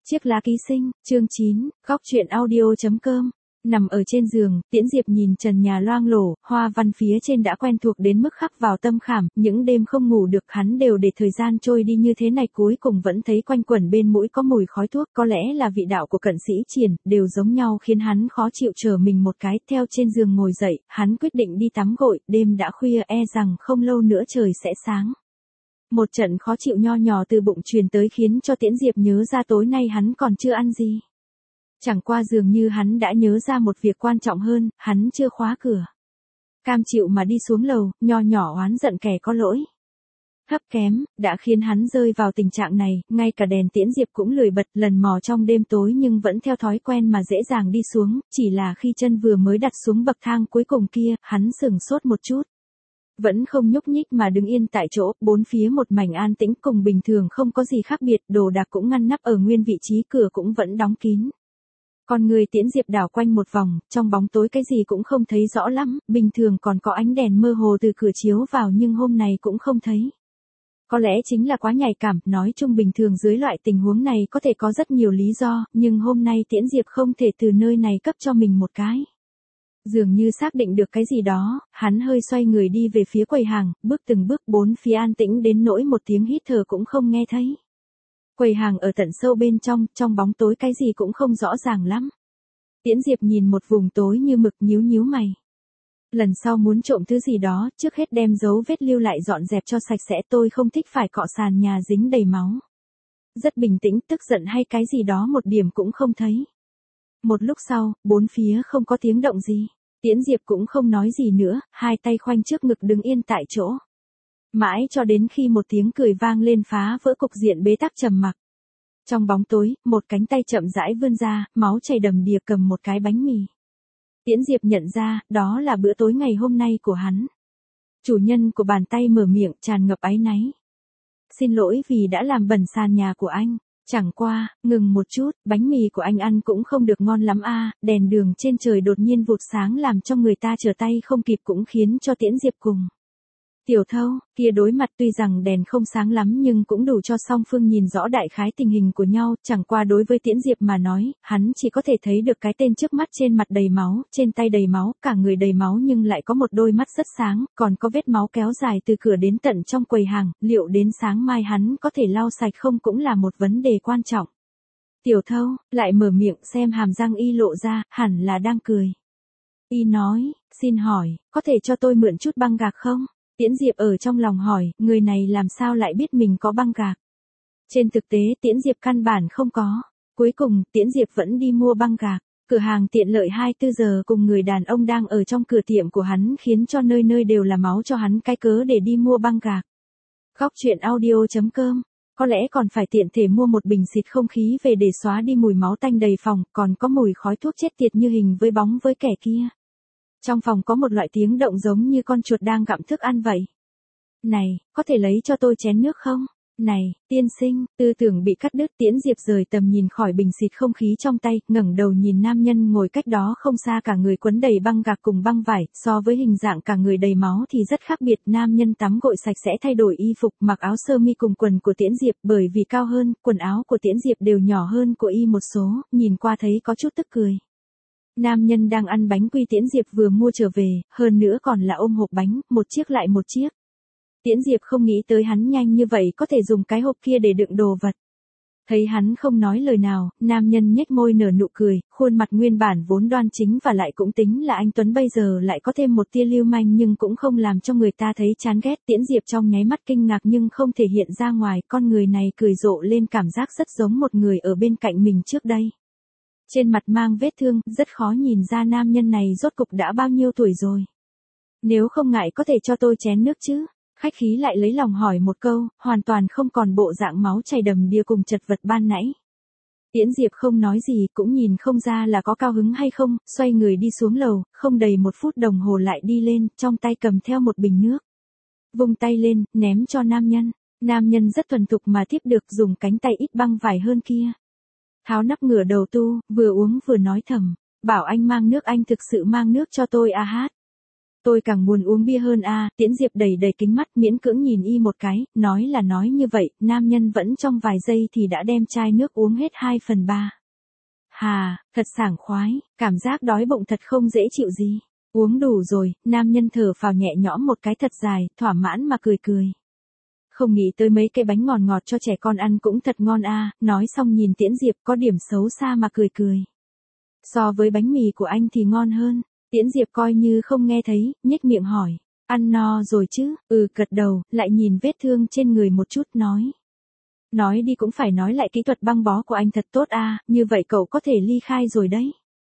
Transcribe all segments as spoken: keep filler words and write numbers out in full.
Chiếc lá ký sinh, chương chín, góc truyện audio chấm com. Nằm ở trên giường, Tiễn Diệp nhìn trần nhà loang lổ, hoa văn phía trên đã quen thuộc đến mức khắc vào tâm khảm, những đêm không ngủ được hắn đều để thời gian trôi đi như thế này, cuối cùng vẫn thấy quanh quẩn bên mũi có mùi khói thuốc, có lẽ là vị đạo của cận sĩ Triển, đều giống nhau khiến hắn khó chịu. Chờ mình một cái, theo trên giường ngồi dậy, hắn quyết định đi tắm gội, đêm đã khuya, e rằng không lâu nữa trời sẽ sáng. Một trận khó chịu nho nhỏ từ bụng truyền tới khiến cho Tiễn Diệp nhớ ra tối nay hắn còn chưa ăn gì. Chẳng qua dường như hắn đã nhớ ra một việc quan trọng hơn, hắn chưa khóa cửa. Cam chịu mà đi xuống lầu, nho nhỏ oán giận kẻ có lỗi. Hấp kém, đã khiến hắn rơi vào tình trạng này, ngay cả đèn Tiễn Diệp cũng lười bật, lần mò trong đêm tối nhưng vẫn theo thói quen mà dễ dàng đi xuống, chỉ là khi chân vừa mới đặt xuống bậc thang cuối cùng kia, hắn sửng sốt một chút. Vẫn không nhúc nhích mà đứng yên tại chỗ, bốn phía một mảnh an tĩnh cùng bình thường không có gì khác biệt, đồ đạc cũng ngăn nắp ở nguyên vị trí, cửa cũng vẫn đóng kín. Còn người Tiễn Diệp đảo quanh một vòng, trong bóng tối cái gì cũng không thấy rõ lắm, bình thường còn có ánh đèn mơ hồ từ cửa chiếu vào nhưng hôm nay cũng không thấy. Có lẽ chính là quá nhạy cảm, nói chung bình thường dưới loại tình huống này có thể có rất nhiều lý do, nhưng hôm nay Tiễn Diệp không thể từ nơi này cấp cho mình một cái. Dường như xác định được cái gì đó, hắn hơi xoay người đi về phía quầy hàng, bước từng bước bốn phía an tĩnh đến nỗi một tiếng hít thở cũng không nghe thấy. Quầy hàng ở tận sâu bên trong, trong bóng tối cái gì cũng không rõ ràng lắm. Tiễn Diệp nhìn một vùng tối như mực, nhíu nhíu mày. Lần sau muốn trộm thứ gì đó, trước hết đem dấu vết lưu lại dọn dẹp cho sạch sẽ, tôi không thích phải cọ sàn nhà dính đầy máu. Rất bình tĩnh, tức giận hay cái gì đó một điểm cũng không thấy. Một lúc sau, bốn phía không có tiếng động gì. Tiễn Diệp cũng không nói gì nữa, hai tay khoanh trước ngực đứng yên tại chỗ. Mãi cho đến khi một tiếng cười vang lên phá vỡ cục diện bế tắc trầm mặc. Trong bóng tối, một cánh tay chậm rãi vươn ra, máu chảy đầm đìa cầm một cái bánh mì. Tiễn Diệp nhận ra, đó là bữa tối ngày hôm nay của hắn. Chủ nhân của bàn tay mở miệng tràn ngập áy náy. Xin lỗi vì đã làm bẩn sàn nhà của anh. Chẳng qua, ngừng một chút, bánh mì của anh ăn cũng không được ngon lắm a. Đèn đường trên trời đột nhiên vụt sáng làm cho người ta trở tay không kịp, cũng khiến cho Tiễn Diệp cùng Tiểu Thâu kia đối mặt, tuy rằng đèn không sáng lắm nhưng cũng đủ cho song phương nhìn rõ đại khái tình hình của nhau, chẳng qua đối với Tiễn Diệp mà nói, hắn chỉ có thể thấy được cái tên trước mắt, trên mặt đầy máu, trên tay đầy máu, cả người đầy máu nhưng lại có một đôi mắt rất sáng, còn có vết máu kéo dài từ cửa đến tận trong quầy hàng, liệu đến sáng mai hắn có thể lau sạch không cũng là một vấn đề quan trọng. Tiểu Thâu lại mở miệng, xem hàm răng y lộ ra, hẳn là đang cười. Y nói, xin hỏi, có thể cho tôi mượn chút băng gạc không? Tiễn Diệp ở trong lòng hỏi, người này làm sao lại biết mình có băng gạc? Trên thực tế Tiễn Diệp căn bản không có. Cuối cùng, Tiễn Diệp vẫn đi mua băng gạc. Cửa hàng tiện lợi hai mươi bốn giờ cùng người đàn ông đang ở trong cửa tiệm của hắn khiến cho nơi nơi đều là máu cho hắn cái cớ để đi mua băng gạc. Góc truyện audio chấm com. Có lẽ còn phải tiện thể mua một bình xịt không khí về để xóa đi mùi máu tanh đầy phòng, còn có mùi khói thuốc chết tiệt như hình với bóng với kẻ kia. Trong phòng có một loại tiếng động giống như con chuột đang gặm thức ăn vậy. Này, có thể lấy cho tôi chén nước không? Này, tiên sinh, tư tưởng bị cắt đứt. Tiễn Diệp rời tầm nhìn khỏi bình xịt không khí trong tay, ngẩng đầu nhìn nam nhân ngồi cách đó không xa, cả người quấn đầy băng gạc cùng băng vải, so với hình dạng cả người đầy máu thì rất khác biệt. Nam nhân tắm gội sạch sẽ thay đổi y phục, mặc áo sơ mi cùng quần của Tiễn Diệp, bởi vì cao hơn, quần áo của Tiễn Diệp đều nhỏ hơn của y một số, nhìn qua thấy có chút tức cười. Nam nhân đang ăn bánh quy Tiễn Diệp vừa mua trở về, hơn nữa còn là ôm hộp bánh, một chiếc lại một chiếc. Tiễn Diệp không nghĩ tới hắn nhanh như vậy có thể dùng cái hộp kia để đựng đồ vật. Thấy hắn không nói lời nào, nam nhân nhếch môi nở nụ cười, khuôn mặt nguyên bản vốn đoan chính và lại cũng tính là anh tuấn bây giờ lại có thêm một tia lưu manh nhưng cũng không làm cho người ta thấy chán ghét. Tiễn Diệp trong nháy mắt kinh ngạc nhưng không thể hiện ra ngoài, con người này cười rộ lên, cảm giác rất giống một người ở bên cạnh mình trước đây. Trên mặt mang vết thương, rất khó nhìn ra nam nhân này rốt cục đã bao nhiêu tuổi rồi. Nếu không ngại có thể cho tôi chén nước chứ? Khách khí lại lấy lòng hỏi một câu, hoàn toàn không còn bộ dạng máu chảy đầm đìa cùng chật vật ban nãy. Tiễn Diệp không nói gì, cũng nhìn không ra là có cao hứng hay không, xoay người đi xuống lầu, không đầy một phút đồng hồ lại đi lên, trong tay cầm theo một bình nước. Vung tay lên, ném cho nam nhân. Nam nhân rất thuần thục mà tiếp được, dùng cánh tay ít băng vải hơn kia. Tháo nắp ngửa đầu tu, vừa uống vừa nói thầm, bảo anh mang nước, anh thực sự mang nước cho tôi à hát. Tôi càng muốn uống bia hơn a. Tiễn Diệp đầy đầy kính mắt miễn cưỡng nhìn y một cái, nói là nói như vậy, nam nhân vẫn trong vài giây thì đã đem chai nước uống hết hai phần ba. Hà, thật sảng khoái, cảm giác đói bụng thật không dễ chịu gì. Uống đủ rồi, nam nhân thở phào nhẹ nhõm một cái thật dài, thỏa mãn mà cười cười. Không nghĩ tới mấy cái bánh ngọt ngọt cho trẻ con ăn cũng thật ngon a. Nói xong nhìn Tiễn Diệp có điểm xấu xa mà cười cười. So với bánh mì của anh thì ngon hơn. Tiễn Diệp coi như không nghe thấy, nhếch miệng hỏi. Ăn no rồi chứ? Ừ, gật đầu, lại nhìn vết thương trên người một chút nói. Nói đi cũng phải nói lại kỹ thuật băng bó của anh thật tốt a, như vậy cậu có thể ly khai rồi đấy.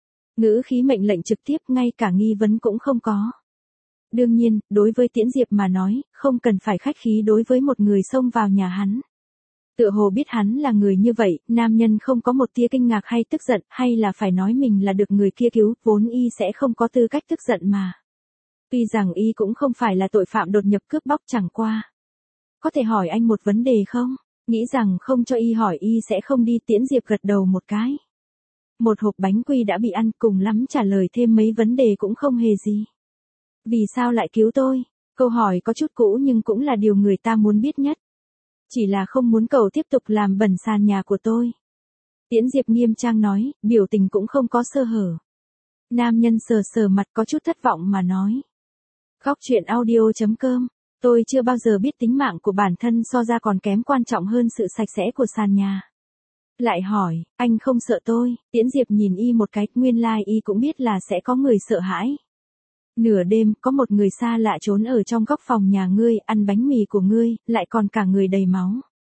Ngữ khí mệnh lệnh trực tiếp, ngay cả nghi vấn cũng không có. Đương nhiên, đối với Tiễn Diệp mà nói, không cần phải khách khí đối với một người xông vào nhà hắn. Tựa hồ biết hắn là người như vậy, nam nhân không có một tia kinh ngạc hay tức giận, hay là phải nói mình là được người kia cứu, vốn y sẽ không có tư cách tức giận mà. Tuy rằng y cũng không phải là tội phạm đột nhập cướp bóc chẳng qua. Có thể hỏi anh một vấn đề không? Nghĩ rằng không cho y hỏi y sẽ không đi. Tiễn Diệp gật đầu một cái. Một hộp bánh quy đã bị ăn, cùng lắm trả lời thêm mấy vấn đề cũng không hề gì. Vì sao lại cứu tôi? Câu hỏi có chút cũ nhưng cũng là điều người ta muốn biết nhất. Chỉ là không muốn cậu tiếp tục làm bẩn sàn nhà của tôi. Tiễn Diệp nghiêm trang nói, biểu tình cũng không có sơ hở. Nam nhân sờ sờ mặt có chút thất vọng mà nói. Góc truyện audio chấm com. Tôi chưa bao giờ biết tính mạng của bản thân so ra còn kém quan trọng hơn sự sạch sẽ của sàn nhà. Lại hỏi, anh không sợ tôi? Tiễn Diệp nhìn y một cái, nguyên lai like y cũng biết là sẽ có người sợ hãi. Nửa đêm, có một người xa lạ trốn ở trong góc phòng nhà ngươi, ăn bánh mì của ngươi, lại còn cả người đầy máu.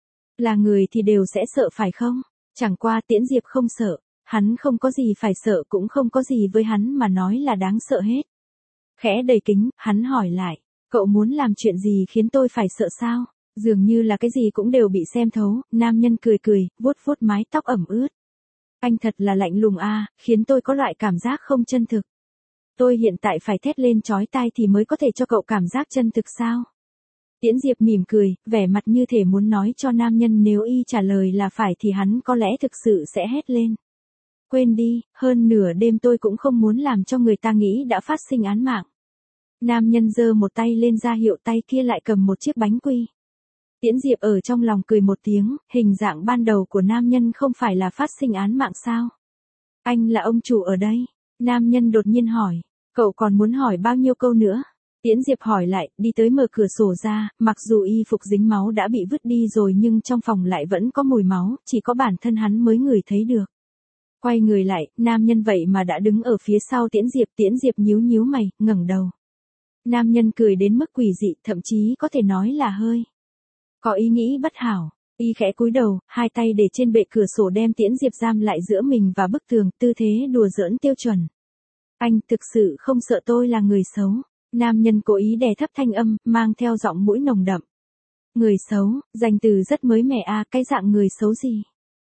Là người thì đều sẽ sợ phải không? Chẳng qua Tiễn Diệp không sợ, hắn không có gì phải sợ cũng không có gì với hắn mà nói là đáng sợ hết. Khẽ đầy kính, hắn hỏi lại, cậu muốn làm chuyện gì khiến tôi phải sợ sao? Dường như là cái gì cũng đều bị xem thấu, nam nhân cười cười, vuốt vuốt mái tóc ẩm ướt. Anh thật là lạnh lùng a, khiến tôi có loại cảm giác không chân thực. Tôi hiện tại phải thét lên chói tai thì mới có thể cho cậu cảm giác chân thực sao? Tiễn Diệp mỉm cười, vẻ mặt như thể muốn nói cho nam nhân nếu y trả lời là phải thì hắn có lẽ thực sự sẽ hét lên. Quên đi, hơn nửa đêm tôi cũng không muốn làm cho người ta nghĩ đã phát sinh án mạng. Nam nhân giơ một tay lên ra hiệu, tay kia lại cầm một chiếc bánh quy. Tiễn Diệp ở trong lòng cười một tiếng, hình dạng ban đầu của nam nhân không phải là phát sinh án mạng sao? Anh là ông chủ ở đây. Nam nhân đột nhiên hỏi, cậu còn muốn hỏi bao nhiêu câu nữa? Tiễn Diệp hỏi lại, đi tới mở cửa sổ ra, mặc dù y phục dính máu đã bị vứt đi rồi nhưng trong phòng lại vẫn có mùi máu, chỉ có bản thân hắn mới ngửi thấy được. Quay người lại, nam nhân vậy mà đã đứng ở phía sau Tiễn Diệp. Tiễn Diệp nhíu nhíu mày, ngẩng đầu. Nam nhân cười đến mức quỷ dị, thậm chí có thể nói là hơi có ý nghĩ bất hảo. Y khẽ cúi đầu, hai tay để trên bệ cửa sổ đem Tiễn Diệp giam lại giữa mình và bức tường, tư thế đùa giỡn tiêu chuẩn. Anh thực sự không sợ tôi là người xấu? Nam nhân cố ý đè thấp thanh âm, mang theo giọng mũi nồng đậm. Người xấu, danh từ rất mới mẻ a, cái dạng người xấu gì?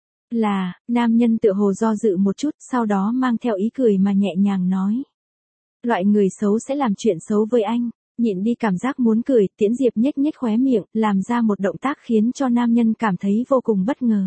Là, nam nhân tựa hồ do dự một chút, sau đó mang theo ý cười mà nhẹ nhàng nói. Loại người xấu sẽ làm chuyện xấu với anh. Nhịn đi cảm giác muốn cười, Tiễn Diệp nhếch nhếch khóe miệng, làm ra một động tác khiến cho nam nhân cảm thấy vô cùng bất ngờ.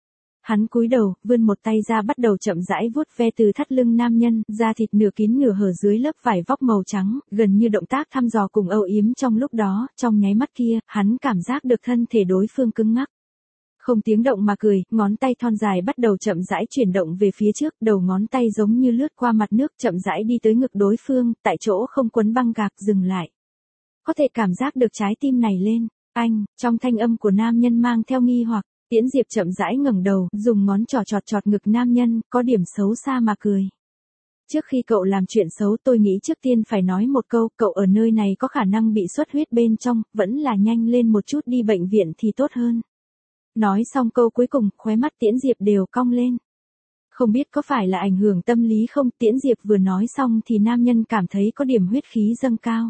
Hắn cúi đầu, vươn một tay ra bắt đầu chậm rãi vuốt ve từ thắt lưng nam nhân, da thịt nửa kín nửa hở dưới lớp vải vóc màu trắng, gần như động tác thăm dò cùng âu yếm trong lúc đó, trong nháy mắt kia, hắn cảm giác được thân thể đối phương cứng ngắc. Không tiếng động mà cười, ngón tay thon dài bắt đầu chậm rãi chuyển động về phía trước, đầu ngón tay giống như lướt qua mặt nước chậm rãi đi tới ngực đối phương, tại chỗ không quấn băng gạc, dừng lại. Có thể cảm giác được trái tim này lên, anh, trong thanh âm của nam nhân mang theo nghi hoặc. Tiễn Diệp chậm rãi ngẩng đầu, dùng ngón trỏ chọt chọt ngực nam nhân, có điểm xấu xa mà cười. Trước khi cậu làm chuyện xấu tôi nghĩ trước tiên phải nói một câu, cậu ở nơi này có khả năng bị xuất huyết bên trong, vẫn là nhanh lên một chút đi bệnh viện thì tốt hơn. Nói xong câu cuối cùng, khóe mắt Tiễn Diệp đều cong lên. Không biết có phải là ảnh hưởng tâm lý không, Tiễn Diệp vừa nói xong thì nam nhân cảm thấy có điểm huyết khí dâng cao.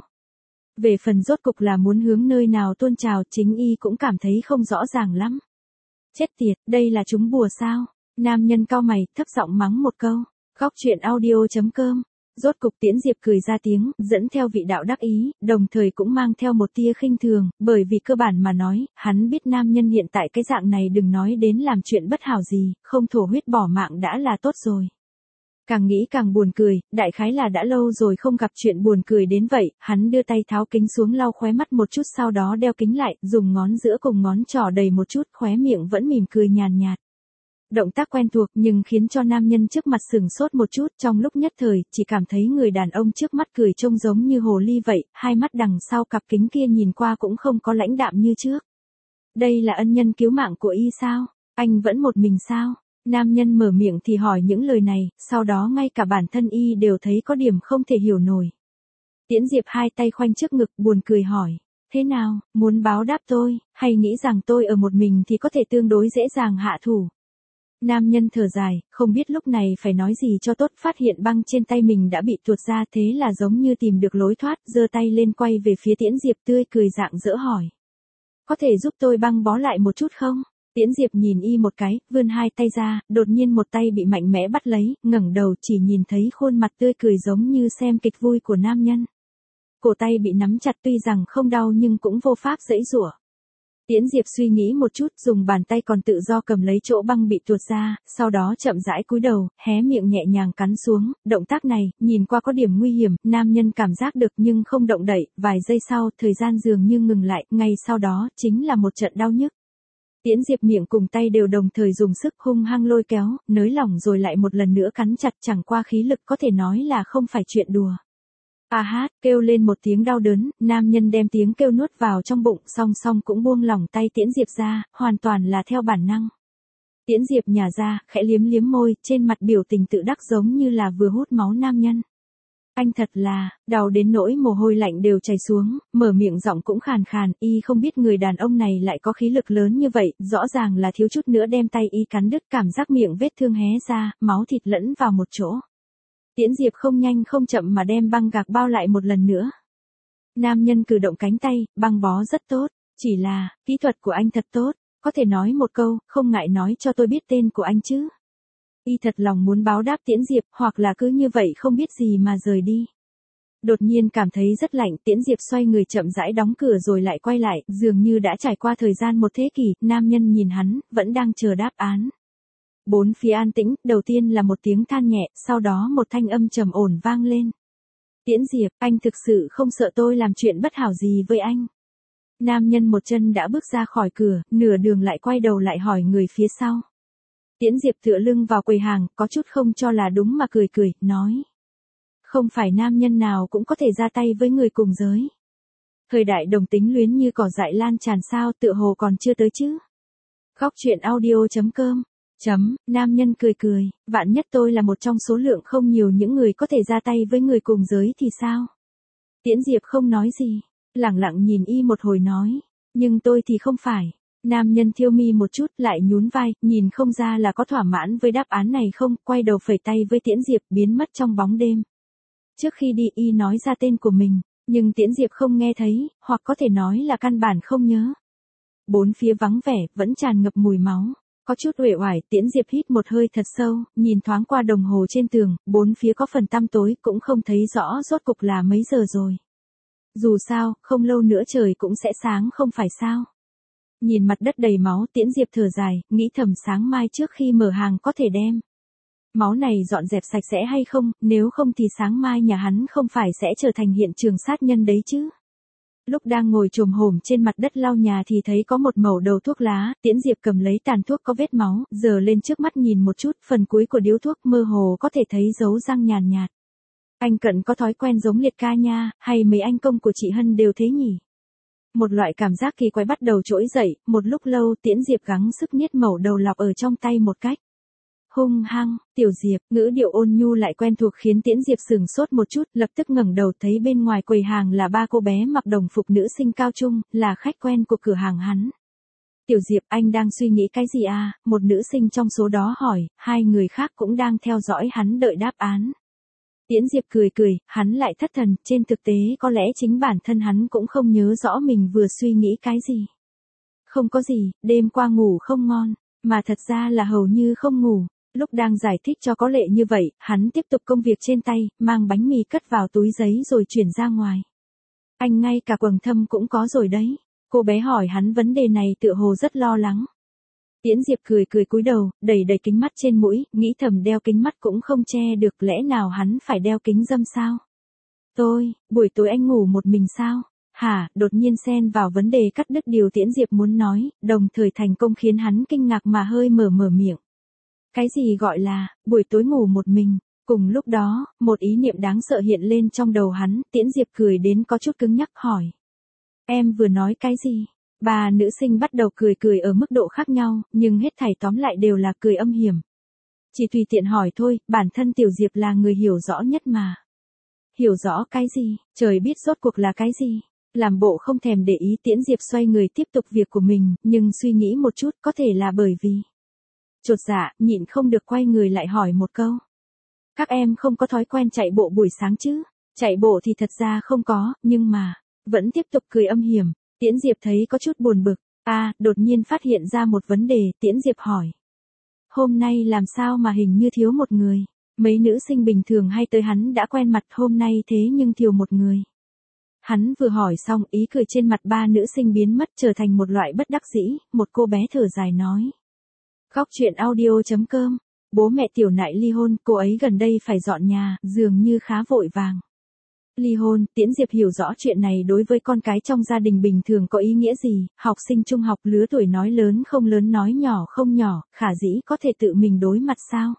Về phần rốt cục là muốn hướng nơi nào tuôn trào, chính y cũng cảm thấy không rõ ràng lắm. Chết tiệt, đây là trúng bùa sao? Nam nhân cau mày, thấp giọng mắng một câu. Góc truyện audio chấm com. Rốt cục Tiễn Diệp cười ra tiếng, dẫn theo vị đạo đắc ý, đồng thời cũng mang theo một tia khinh thường, bởi vì cơ bản mà nói, hắn biết nam nhân hiện tại cái dạng này đừng nói đến làm chuyện bất hảo gì, không thổ huyết bỏ mạng đã là tốt rồi. Càng nghĩ càng buồn cười, đại khái là đã lâu rồi không gặp chuyện buồn cười đến vậy, hắn đưa tay tháo kính xuống lau khóe mắt một chút sau đó đeo kính lại, dùng ngón giữa cùng ngón trỏ đầy một chút, khóe miệng vẫn mỉm cười nhàn nhạt. Động tác quen thuộc nhưng khiến cho nam nhân trước mặt sừng sốt một chút, trong lúc nhất thời, chỉ cảm thấy người đàn ông trước mắt cười trông giống như hồ ly vậy, hai mắt đằng sau cặp kính kia nhìn qua cũng không có lãnh đạm như trước. Đây là ân nhân cứu mạng của y sao? Anh vẫn một mình sao? Nam nhân mở miệng thì hỏi những lời này, sau đó ngay cả bản thân y đều thấy có điểm không thể hiểu nổi. Tiễn Diệp hai tay khoanh trước ngực buồn cười hỏi, thế nào, muốn báo đáp tôi, hay nghĩ rằng tôi ở một mình thì có thể tương đối dễ dàng hạ thủ? Nam nhân thở dài, không biết lúc này phải nói gì cho tốt, phát hiện băng trên tay mình đã bị tuột ra, thế là giống như tìm được lối thoát, giơ tay lên quay về phía Tiễn Diệp tươi cười rạng rỡ hỏi. Có thể giúp tôi băng bó lại một chút không? Tiễn Diệp nhìn y một cái, vươn hai tay ra, đột nhiên một tay bị mạnh mẽ bắt lấy, ngẩng đầu chỉ nhìn thấy khuôn mặt tươi cười giống như xem kịch vui của nam nhân. Cổ tay bị nắm chặt tuy rằng không đau nhưng cũng vô pháp giãy giụa. Tiễn Diệp suy nghĩ một chút, dùng bàn tay còn tự do cầm lấy chỗ băng bị tuột ra, sau đó chậm rãi cúi đầu, hé miệng nhẹ nhàng cắn xuống, động tác này, nhìn qua có điểm nguy hiểm, nam nhân cảm giác được nhưng không động đậy, vài giây sau, thời gian dường như ngừng lại, ngay sau đó, chính là một trận đau nhức. Tiễn Diệp miệng cùng tay đều đồng thời dùng sức hung hăng lôi kéo, nới lỏng rồi lại một lần nữa cắn chặt, chẳng qua khí lực có thể nói là không phải chuyện đùa. A hát, kêu lên một tiếng đau đớn, nam nhân đem tiếng kêu nuốt vào trong bụng, song song cũng buông lỏng tay Tiễn Diệp ra, hoàn toàn là theo bản năng. Tiễn Diệp nhả ra, khẽ liếm liếm môi, trên mặt biểu tình tự đắc giống như là vừa hút máu nam nhân. Anh thật là, đau đến nỗi mồ hôi lạnh đều chảy xuống, mở miệng giọng cũng khàn khàn, y không biết người đàn ông này lại có khí lực lớn như vậy, rõ ràng là thiếu chút nữa đem tay y cắn đứt, cảm giác miệng vết thương hé ra, máu thịt lẫn vào một chỗ. Tiễn Diệp không nhanh không chậm mà đem băng gạc bao lại một lần nữa. Nam nhân cử động cánh tay, băng bó rất tốt, chỉ là, kỹ thuật của anh thật tốt, có thể nói một câu, không ngại nói cho tôi biết tên của anh chứ. Y thật lòng muốn báo đáp Tiễn Diệp, hoặc là cứ như vậy không biết gì mà rời đi. Đột nhiên cảm thấy rất lạnh, Tiễn Diệp xoay người chậm rãi đóng cửa rồi lại quay lại, dường như đã trải qua thời gian một thế kỷ, nam nhân nhìn hắn, vẫn đang chờ đáp án. Bốn phía an tĩnh, đầu tiên là một tiếng than nhẹ, sau đó một thanh âm trầm ổn vang lên. Tiễn Diệp, anh thực sự không sợ tôi làm chuyện bất hảo gì với anh? Nam nhân một chân đã bước ra khỏi cửa, nửa đường lại quay đầu lại hỏi người phía sau. Tiễn Diệp tựa lưng vào quầy hàng, có chút không cho là đúng mà cười cười, nói. Không phải nam nhân nào cũng có thể ra tay với người cùng giới. Thời đại đồng tính luyến như cỏ dại lan tràn sao, tựa hồ còn chưa tới chứ. Góc truyện audio chấm com Chấm, nam nhân cười cười, vạn nhất tôi là một trong số lượng không nhiều những người có thể ra tay với người cùng giới thì sao? Tiễn Diệp không nói gì, lẳng lặng nhìn y một hồi nói, nhưng tôi thì không phải. Nam nhân thiêu mi một chút lại nhún vai, nhìn không ra là có thỏa mãn với đáp án này không, quay đầu phẩy tay với Tiễn Diệp biến mất trong bóng đêm. Trước khi đi y nói ra tên của mình, nhưng Tiễn Diệp không nghe thấy, hoặc có thể nói là căn bản không nhớ. Bốn phía vắng vẻ, vẫn tràn ngập mùi máu. Có chút uể oải, Tiễn Diệp hít một hơi thật sâu, nhìn thoáng qua đồng hồ trên tường, bốn phía có phần tăm tối, cũng không thấy rõ rốt cục là mấy giờ rồi. Dù sao, không lâu nữa trời cũng sẽ sáng không phải sao. Nhìn mặt đất đầy máu, Tiễn Diệp thở dài, nghĩ thầm sáng mai trước khi mở hàng có thể đem máu này dọn dẹp sạch sẽ hay không, nếu không thì sáng mai nhà hắn không phải sẽ trở thành hiện trường sát nhân đấy chứ. Lúc đang ngồi chồm hổm trên mặt đất lau nhà thì thấy có một mẩu đầu thuốc lá, Tiễn Diệp cầm lấy tàn thuốc có vết máu, giờ lên trước mắt nhìn một chút, phần cuối của điếu thuốc mơ hồ có thể thấy dấu răng nhàn nhạt. Anh Cận có thói quen giống liệt ca nha, hay mấy anh công của chị Hân đều thế nhỉ? Một loại cảm giác kỳ quái bắt đầu trỗi dậy, một lúc lâu Tiễn Diệp gắng sức niết mẩu đầu lọc ở trong tay một cách hung hăng. Tiểu Diệp, ngữ điệu ôn nhu lại quen thuộc khiến Tiễn Diệp sừng sốt một chút, lập tức ngẩng đầu thấy bên ngoài quầy hàng là ba cô bé mặc đồng phục nữ sinh cao trung, là khách quen của cửa hàng hắn. Tiểu Diệp, anh đang suy nghĩ cái gì à? Một nữ sinh trong số đó hỏi, hai người khác cũng đang theo dõi hắn đợi đáp án. Tiễn Diệp cười cười, hắn lại thất thần, trên thực tế có lẽ chính bản thân hắn cũng không nhớ rõ mình vừa suy nghĩ cái gì. Không có gì, đêm qua ngủ không ngon, mà thật ra là hầu như không ngủ. Lúc đang giải thích cho có lệ như vậy, hắn tiếp tục công việc trên tay, mang bánh mì cất vào túi giấy rồi chuyển ra ngoài. Anh ngay cả quầng thâm cũng có rồi đấy. Cô bé hỏi hắn vấn đề này tựa hồ rất lo lắng. Tiễn Diệp cười cười cúi đầu, đẩy đẩy kính mắt trên mũi, nghĩ thầm đeo kính mắt cũng không che được, lẽ nào hắn phải đeo kính râm sao? Tôi, buổi tối anh ngủ một mình sao? Hả, đột nhiên xen vào vấn đề cắt đứt điều Tiễn Diệp muốn nói, đồng thời thành công khiến hắn kinh ngạc mà hơi mở mở miệng. Cái gì gọi là, buổi tối ngủ một mình? Cùng lúc đó, một ý niệm đáng sợ hiện lên trong đầu hắn, Tiễn Diệp cười đến có chút cứng nhắc hỏi. Em vừa nói cái gì? Ba nữ sinh bắt đầu cười cười ở mức độ khác nhau, nhưng hết thảy tóm lại đều là cười âm hiểm. Chỉ tùy tiện hỏi thôi, bản thân Tiểu Diệp là người hiểu rõ nhất mà. Hiểu rõ cái gì, trời biết rốt cuộc là cái gì. Làm bộ không thèm để ý, Tiễn Diệp xoay người tiếp tục việc của mình, nhưng suy nghĩ một chút có thể là bởi vì. Chột dạ, nhịn không được quay người lại hỏi một câu. Các em không có thói quen chạy bộ buổi sáng chứ? Chạy bộ thì thật ra không có, nhưng mà, vẫn tiếp tục cười âm hiểm. Tiễn Diệp thấy có chút buồn bực. À, đột nhiên phát hiện ra một vấn đề, Tiễn Diệp hỏi. Hôm nay làm sao mà hình như thiếu một người? Mấy nữ sinh bình thường hay tới hắn đã quen mặt, hôm nay thế nhưng thiếu một người. Hắn vừa hỏi xong, ý cười trên mặt ba nữ sinh biến mất trở thành một loại bất đắc dĩ, một cô bé thở dài nói. Khóc chuyện audio chấm com. Bố mẹ Tiểu Nại ly hôn, cô ấy gần đây phải dọn nhà, dường như khá vội vàng. Ly hôn, Tiễn Diệp hiểu rõ chuyện này đối với con cái trong gia đình bình thường có ý nghĩa gì, học sinh trung học lứa tuổi nói lớn không lớn nói nhỏ không nhỏ, khả dĩ có thể tự mình đối mặt sao?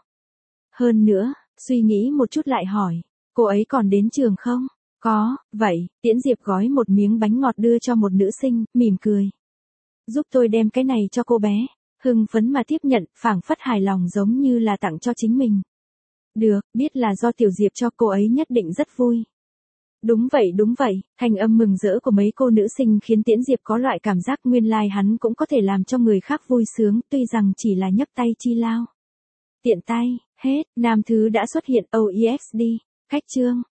Hơn nữa, suy nghĩ một chút lại hỏi, cô ấy còn đến trường không? Có, vậy, Tiễn Diệp gói một miếng bánh ngọt đưa cho một nữ sinh, mỉm cười. Giúp tôi đem cái này cho cô bé. Hưng phấn mà tiếp nhận, phảng phất hài lòng giống như là tặng cho chính mình. Được, biết là do Tiểu Diệp cho, cô ấy nhất định rất vui. Đúng vậy đúng vậy, thanh âm mừng rỡ của mấy cô nữ sinh khiến Tiễn Diệp có loại cảm giác nguyên lai hắn cũng có thể làm cho người khác vui sướng, tuy rằng chỉ là nhấc tay chi lao. Tiện tay, hết, nam thứ đã xuất hiện o e ích đê, khách chương.